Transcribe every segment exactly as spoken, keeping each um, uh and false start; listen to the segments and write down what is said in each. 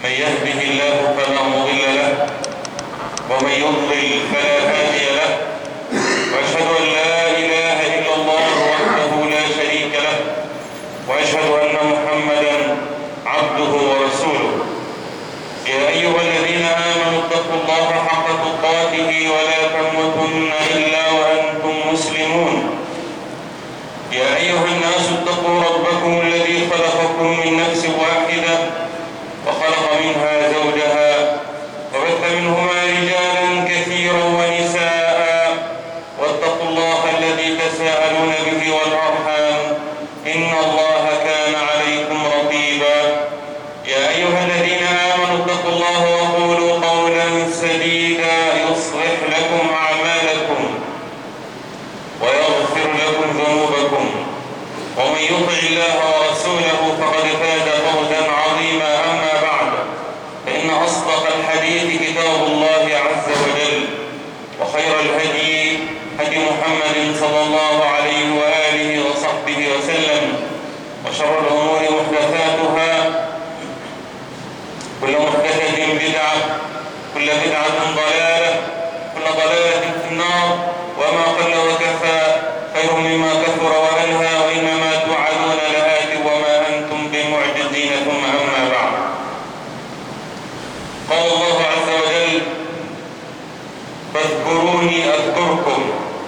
من يهده الله فلا مضل له ومن يضلل فلا هادي له، وأشهد أن لا إله إلا الله وحده لا شريك له، وأشهد أن محمدا عبده ورسوله. يا أيها الذين آمنوا اتقوا الله حق تقاته ولا تموتن إلا وأنتم مسلمون. يا أيها الناس اتقوا ربكم الذي خلقكم من نفس واحدة وخلق منها زوجها وبث منهما رجالا كثيرا ونساء، واتقوا الله الذي تساءلون به والأرحام إن الله كان عليكم رقيبا. يا أيها الذين آمنوا اتقوا الله وقولوا قولا سديدا يصلح لكم أعمالكم ويغفر لكم ذنوبكم، ومن يطع الله ورسوله فقد فاز فوزا عظيما. أما بعد، فإن أصدق الحديث كتاب الله عز وجل، وخير الهدي هدي محمد صلى الله عليه وآله وصحبه وسلم، وشر الأمور محدثاتها، كل محدثة بدعة، كل بدعة ضلالة، كل ضلالة في النار، وما قل وكفى خير مما كثر وألهى، وإنما توعدون لآت وما أنتم بمعجزين. ثم أما بعد، قال الله عز وجل: فاذكروني أذكركم.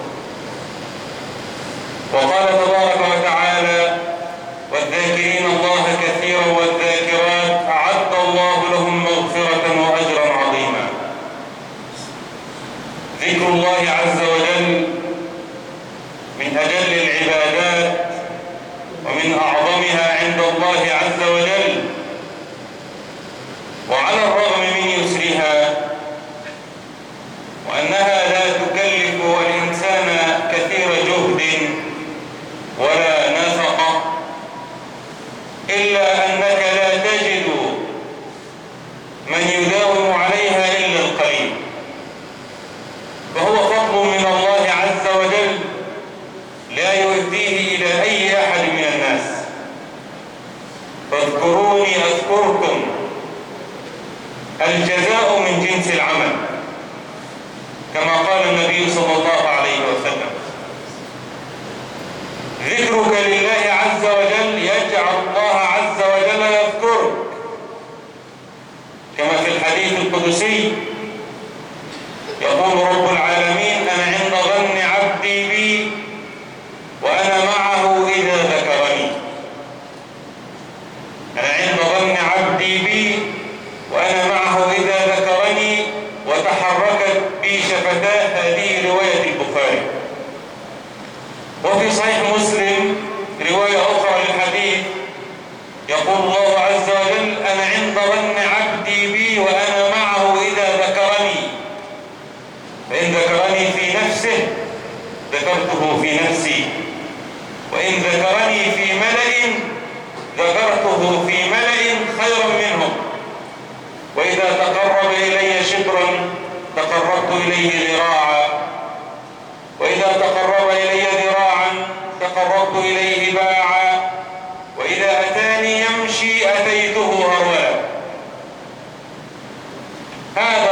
وقال تبارك وتعالى: والذاكرين الله كثيرا والذاكرات أعد الله لهم مغفرة وأجرا عظيما. ذكر الله عز وجل من أجل العبادات ومن أعظمها عند الله عز وجل، وعلى الرغم من يسرها وأنها لا تكلف الإنسان كثير جهد ولا نفقة، إلا أنك لا تجد من يداوم عليها إلا القليل، فهو فضل من الله عز وجل لا يؤديه إلى أي أحد من الناس. فاذكروني أذكركم، الجزاء من جنس العمل، كما قال النبي صلى الله عليه وسلم: ذكرك لله عز وجل يجعل الله عز وجل يذكرك، كما في الحديث القدسي يقول رب العالمين: أنا عند ظن عبدي بي وأنا معه إذا ذكرني. أنا عند ظن عبدي بي وأنا معه إذا ذكرني، وتحركت بي شفتاه. هذه رواية البخاري. وفي صحيح مسلم رواية أخرى للحديث يقول الله عز وجل: أنا عند ظن عبدي بي وأنا معه إذا ذكرني، فإن ذكرني في نفسه ذكرته في نفسي، وإن ذكرني في ملأ ذكرته في ملأ خيرا منهم، وإذا تقرب إلي شبرا تقربت إليه ذراعا، وإذا تقرب إلي ذراعا تقربت إليه باعا، وإذا أتاني يمشي أتيته هرولا. هذا